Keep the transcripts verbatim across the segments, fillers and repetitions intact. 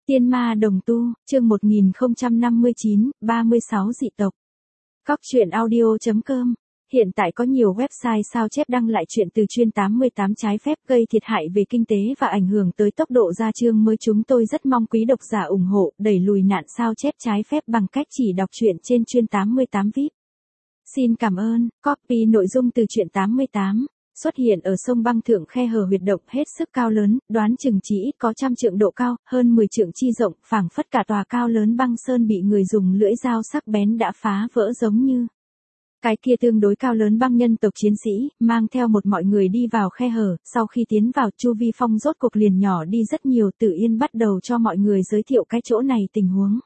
Tiên ma đồng tu, chương một nghìn không trăm năm mươi chín, ba mươi sáu dị tộc. Cóc truyện audio chấm com. Hiện tại có nhiều website sao chép đăng lại chuyện từ chuyên tám mươi tám trái phép gây thiệt hại về kinh tế và ảnh hưởng tới tốc độ ra chương mới. Chúng tôi rất mong quý độc giả ủng hộ, đẩy lùi nạn sao chép trái phép bằng cách chỉ đọc truyện trên chuyên tám mươi tám vi ai pi. Xin cảm ơn. Copy nội dung từ truyện tám mươi tám. Xuất hiện ở sông băng thượng khe hở huyệt động hết sức cao lớn, đoán chừng chỉ ít có trăm trượng độ cao, hơn mười trượng chi rộng, phảng phất cả tòa cao lớn băng sơn bị người dùng lưỡi dao sắc bén đã phá vỡ giống như. Cái kia tương đối cao lớn băng nhân tộc chiến sĩ, mang theo một mọi người đi vào khe hở, sau khi tiến vào chu vi phong rốt cuộc liền nhỏ đi rất nhiều. Tử Yên bắt đầu cho mọi người giới thiệu cái chỗ này tình huống.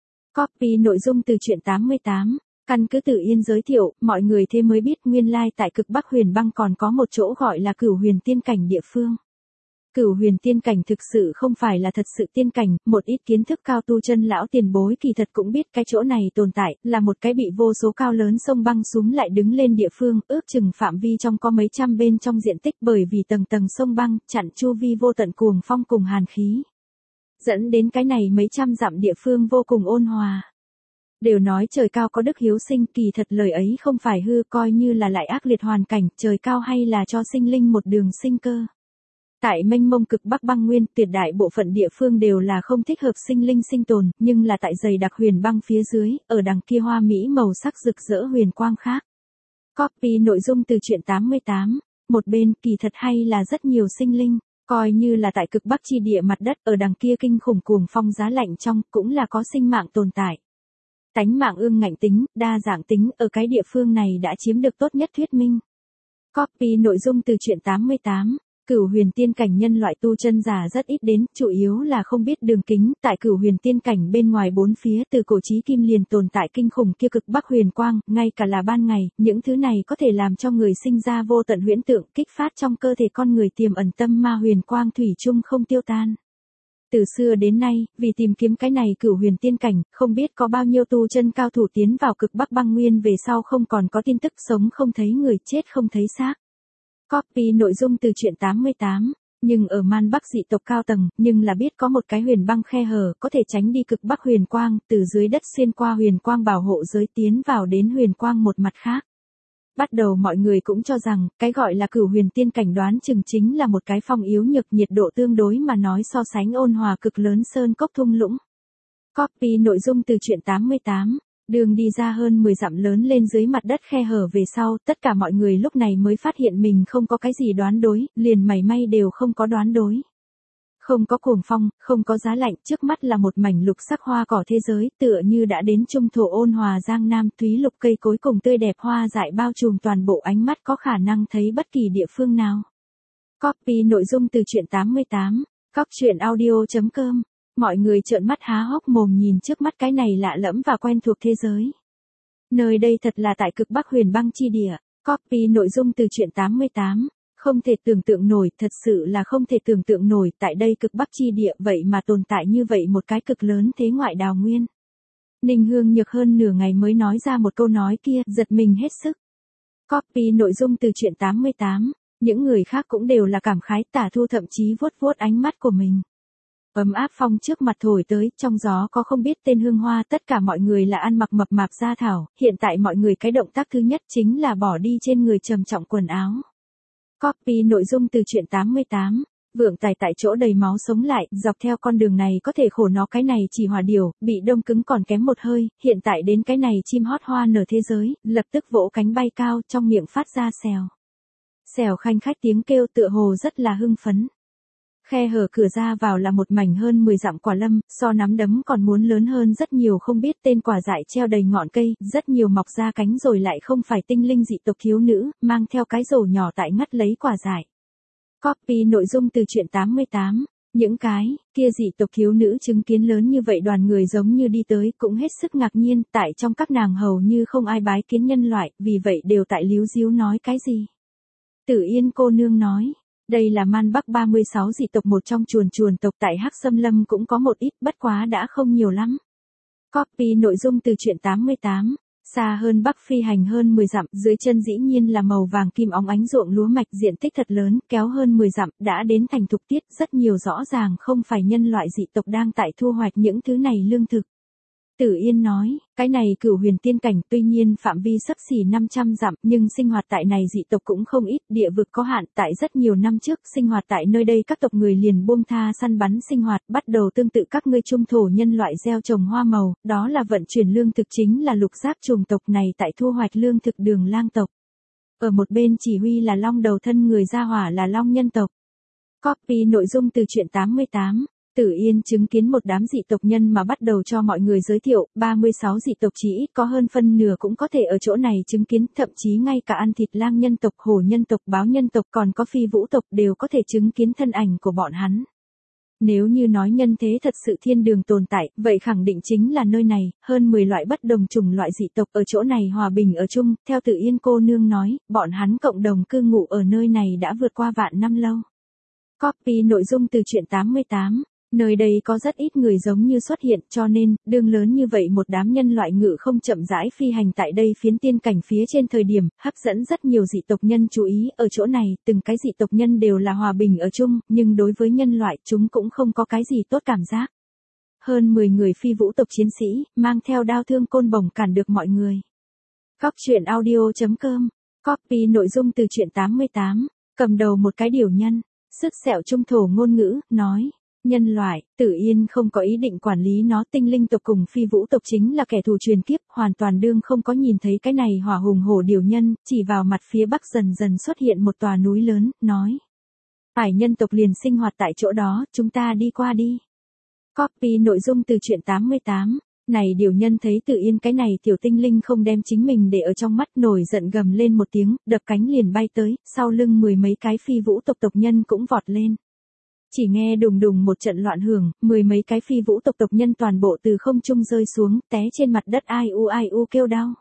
Copy nội dung từ truyện tám mươi tám. Căn cứ Tử Yên giới thiệu, mọi người thế mới biết nguyên lai tại cực Bắc huyền băng còn có một chỗ gọi là Cửu Huyền Tiên Cảnh địa phương. Cửu Huyền Tiên Cảnh thực sự không phải là thật sự tiên cảnh, một ít kiến thức cao tu chân lão tiền bối kỳ thật cũng biết cái chỗ này tồn tại, là một cái bị vô số cao lớn sông băng súm lại đứng lên địa phương, ước chừng phạm vi trong có mấy trăm bên trong diện tích, bởi vì tầng tầng sông băng chặn chu vi vô tận cuồng phong cùng hàn khí. Dẫn đến cái này mấy trăm dặm địa phương vô cùng ôn hòa. Đều nói trời cao có đức hiếu sinh, kỳ thật lời ấy không phải hư, coi như là lại ác liệt hoàn cảnh, trời cao hay là cho sinh linh một đường sinh cơ. Tại mênh mông cực Bắc băng nguyên, tuyệt đại bộ phận địa phương đều là không thích hợp sinh linh sinh tồn, nhưng là tại dày đặc huyền băng phía dưới, ở đằng kia hoa mỹ màu sắc rực rỡ huyền quang khác. Copy nội dung từ truyện tám mươi tám. Một bên, kỳ thật hay là rất nhiều sinh linh, coi như là tại cực Bắc chi địa mặt đất, ở đằng kia kinh khủng cuồng phong giá lạnh trong, cũng là có sinh mạng tồn tại. Tánh mạng ương ngạnh tính, đa dạng tính, ở cái địa phương này đã chiếm được tốt nhất thuyết minh. Copy nội dung từ truyện tám mươi tám. Cửu Huyền Tiên Cảnh nhân loại tu chân giả rất ít đến, chủ yếu là không biết đường kính. Tại Cửu Huyền Tiên Cảnh bên ngoài bốn phía từ cổ chí kim liền tồn tại kinh khủng kia cực Bắc huyền quang, ngay cả là ban ngày, những thứ này có thể làm cho người sinh ra vô tận huyễn tượng, kích phát trong cơ thể con người tiềm ẩn tâm ma huyền quang thủy chung không tiêu tan. Từ xưa đến nay, vì tìm kiếm cái này Cửu Huyền Tiên Cảnh, không biết có bao nhiêu tu chân cao thủ tiến vào cực Bắc băng nguyên về sau không còn có tin tức, sống không thấy người, chết không thấy xác. Copy nội dung từ truyện tám mươi tám. Nhưng ở man Bắc dị tộc cao tầng, nhưng là biết có một cái huyền băng khe hở có thể tránh đi cực Bắc huyền quang, từ dưới đất xuyên qua huyền quang bảo hộ giới tiến vào đến huyền quang một mặt khác. Bắt đầu mọi người cũng cho rằng, cái gọi là Cửu Huyền Tiên Cảnh đoán chừng chính là một cái phong yếu nhược, nhiệt độ tương đối mà nói so sánh ôn hòa cực lớn sơn cốc thung lũng. Copy nội dung từ truyện tám mươi tám. Đường đi ra hơn mười dặm lớn lên dưới mặt đất khe hở về sau, tất cả mọi người lúc này mới phát hiện mình không có cái gì đoán đối, liền mảy may đều không có đoán đối. Không có cuồng phong, không có giá lạnh, trước mắt là một mảnh lục sắc hoa cỏ thế giới, tựa như đã đến trung thổ ôn hòa giang nam, thúy lục cây cối cùng tươi đẹp hoa dại bao trùm toàn bộ, ánh mắt có khả năng thấy bất kỳ địa phương nào. Copy nội dung từ truyện tám mươi tám. Cóc truyện audio chấm com. Mọi người trợn mắt há hốc mồm nhìn trước mắt cái này lạ lẫm và quen thuộc thế giới. Nơi đây thật là tại cực Bắc huyền băng chi địa. Copy nội dung từ truyện tám mươi tám. Không thể tưởng tượng nổi, thật sự là không thể tưởng tượng nổi, tại đây cực Bắc chi địa vậy mà tồn tại như vậy một cái cực lớn thế ngoại đào nguyên. Ninh Hương Nhược hơn nửa ngày mới nói ra một câu nói kia, giật mình hết sức. Copy nội dung từ truyện tám mươi tám. Những người khác cũng đều là cảm khái, Tả Thu thậm chí vuốt vuốt ánh mắt của mình. Ấm áp phong trước mặt thổi tới, trong gió có không biết tên hương hoa, tất cả mọi người là ăn mặc mập mạp da thảo, hiện tại mọi người cái động tác thứ nhất chính là bỏ đi trên người trầm trọng quần áo. Copy nội dung từ truyện tám mươi tám. Vượng Tài tại chỗ đầy máu sống lại, dọc theo con đường này có thể khổ nó cái này chỉ hỏa điểu, bị đông cứng còn kém một hơi, hiện tại đến cái này chim hót hoa nở thế giới, lập tức vỗ cánh bay cao, trong miệng phát ra xèo. Xèo khanh khách tiếng kêu tựa hồ rất là hưng phấn. Khe hở cửa ra vào là một mảnh hơn mười dặm quả lâm, so nắm đấm còn muốn lớn hơn rất nhiều, không biết tên quả dại treo đầy ngọn cây, rất nhiều mọc ra cánh rồi lại không phải tinh linh dị tộc thiếu nữ, mang theo cái rổ nhỏ tại ngắt lấy quả dại. Copy nội dung từ truyện tám mươi tám. Những cái kia dị tộc thiếu nữ chứng kiến lớn như vậy đoàn người giống như đi tới, cũng hết sức ngạc nhiên, tại trong các nàng hầu như không ai bái kiến nhân loại, vì vậy đều tại líu díu nói cái gì. Tử Yên cô nương nói. Đây là man Bắc ba mươi sáu dị tộc, một trong chuồn chuồn tộc, tại Hắc Xâm Lâm cũng có một ít, bất quá đã không nhiều lắm. Copy nội dung từ truyện tám mươi tám. Xa hơn bắc phi hành hơn mười dặm, dưới chân dĩ nhiên là màu vàng kim óng ánh ruộng lúa mạch diện tích thật lớn, kéo hơn mười dặm, đã đến thành thục tiết, rất nhiều rõ ràng không phải nhân loại dị tộc đang tại thu hoạch những thứ này lương thực. Tử Yên nói, cái này Cửu Huyền tiên cảnh tuy nhiên phạm vi xấp xỉ năm trăm dặm, nhưng sinh hoạt tại này dị tộc cũng không ít, địa vực có hạn, tại rất nhiều năm trước, sinh hoạt tại nơi đây các tộc người liền buông tha săn bắn sinh hoạt, bắt đầu tương tự các ngươi trung thổ nhân loại gieo trồng hoa màu, đó là vận chuyển lương thực chính là lục giác trùng tộc này tại thu hoạch lương thực Đường Lang tộc. Ở một bên chỉ huy là Long đầu thân người gia hỏa là Long nhân tộc. Copy nội dung từ truyện tám mươi tám. Tử Yên chứng kiến một đám dị tộc nhân mà bắt đầu cho mọi người giới thiệu, ba mươi sáu dị tộc chỉ ít có hơn phân nửa cũng có thể ở chỗ này chứng kiến, thậm chí ngay cả ăn thịt lang nhân tộc, hổ nhân tộc, báo nhân tộc còn có phi vũ tộc đều có thể chứng kiến thân ảnh của bọn hắn. Nếu như nói nhân thế thật sự thiên đường tồn tại, vậy khẳng định chính là nơi này, hơn mười loại bất đồng chủng loại dị tộc ở chỗ này hòa bình ở chung, theo Tử Yên cô nương nói, bọn hắn cộng đồng cư ngụ ở nơi này đã vượt qua vạn năm lâu. Copy nội dung từ truyện tám mươi tám. Nơi đây có rất ít người giống như xuất hiện cho nên, đường lớn như vậy một đám nhân loại ngự không chậm rãi phi hành tại đây phiến tiên cảnh phía trên thời điểm, hấp dẫn rất nhiều dị tộc nhân chú ý ở chỗ này, từng cái dị tộc nhân đều là hòa bình ở chung, nhưng đối với nhân loại chúng cũng không có cái gì tốt cảm giác. Hơn mười người phi vũ tộc chiến sĩ, mang theo đao thương côn bổng cản được mọi người. Cóc truyện audio chấm com, copy nội dung từ truyện tám mươi tám, cầm đầu một cái điểu nhân, sức sẹo trung thổ ngôn ngữ, nói. Nhân loại, Tử Yên không có ý định quản lý nó, tinh linh tộc cùng phi vũ tộc chính là kẻ thù truyền kiếp, hoàn toàn đương không có nhìn thấy cái này hỏa hùng hổ điều nhân, chỉ vào mặt phía bắc dần dần xuất hiện một tòa núi lớn, nói. Phải nhân tộc liền sinh hoạt tại chỗ đó, chúng ta đi qua đi. Copy nội dung từ truyện tám mươi tám. Này điều nhân thấy Tử Yên cái này tiểu tinh linh không đem chính mình để ở trong mắt, nổi giận gầm lên một tiếng, đập cánh liền bay tới, sau lưng mười mấy cái phi vũ tộc tộc nhân cũng vọt lên. Chỉ nghe đùng đùng một trận loạn hưởng, mười mấy cái phi vũ tộc tộc nhân toàn bộ từ không trung rơi xuống, té trên mặt đất ai u ai u kêu đau.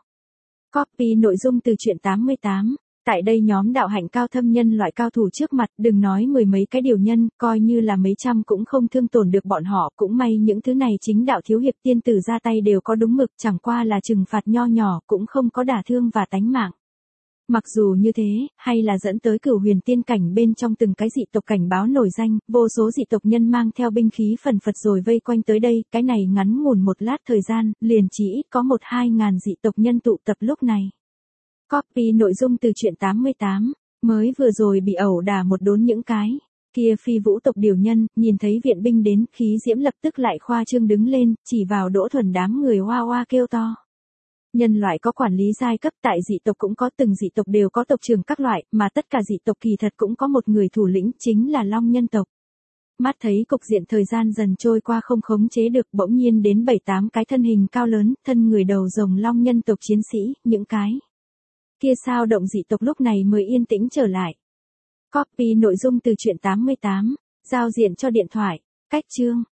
Copy nội dung từ truyện tám mươi tám. Tại đây nhóm đạo hạnh cao thâm nhân loại cao thủ trước mặt, đừng nói mười mấy cái điều nhân, coi như là mấy trăm cũng không thương tổn được bọn họ, cũng may những thứ này chính đạo thiếu hiệp tiên tử ra tay đều có đúng mực, chẳng qua là trừng phạt nho nhỏ, cũng không có đả thương và tánh mạng. Mặc dù như thế, hay là dẫn tới Cửu Huyền tiên cảnh bên trong từng cái dị tộc cảnh báo nổi danh, vô số dị tộc nhân mang theo binh khí phần phật rồi vây quanh tới đây, cái này ngắn ngủn một lát thời gian, liền chỉ ít có một hai ngàn dị tộc nhân tụ tập lúc này. Copy nội dung từ truyện tám mươi tám, mới vừa rồi bị ẩu đả một đốn những cái. Kia phi vũ tộc điều nhân, nhìn thấy viện binh đến, khí diễm lập tức lại khoa trương đứng lên, chỉ vào Đỗ Thuần đám người hoa hoa kêu to. Nhân loại có quản lý giai cấp, tại dị tộc cũng có, từng dị tộc đều có tộc trưởng các loại, mà tất cả dị tộc kỳ thật cũng có một người thủ lĩnh, chính là Long nhân tộc. Mắt thấy cục diện thời gian dần trôi qua không khống chế được, bỗng nhiên đến bảy tám cái thân hình cao lớn, thân người đầu rồng Long nhân tộc chiến sĩ, những cái kia sao động dị tộc lúc này mới yên tĩnh trở lại. Copy nội dung từ truyện tám mươi tám, giao diện cho điện thoại, cách chương.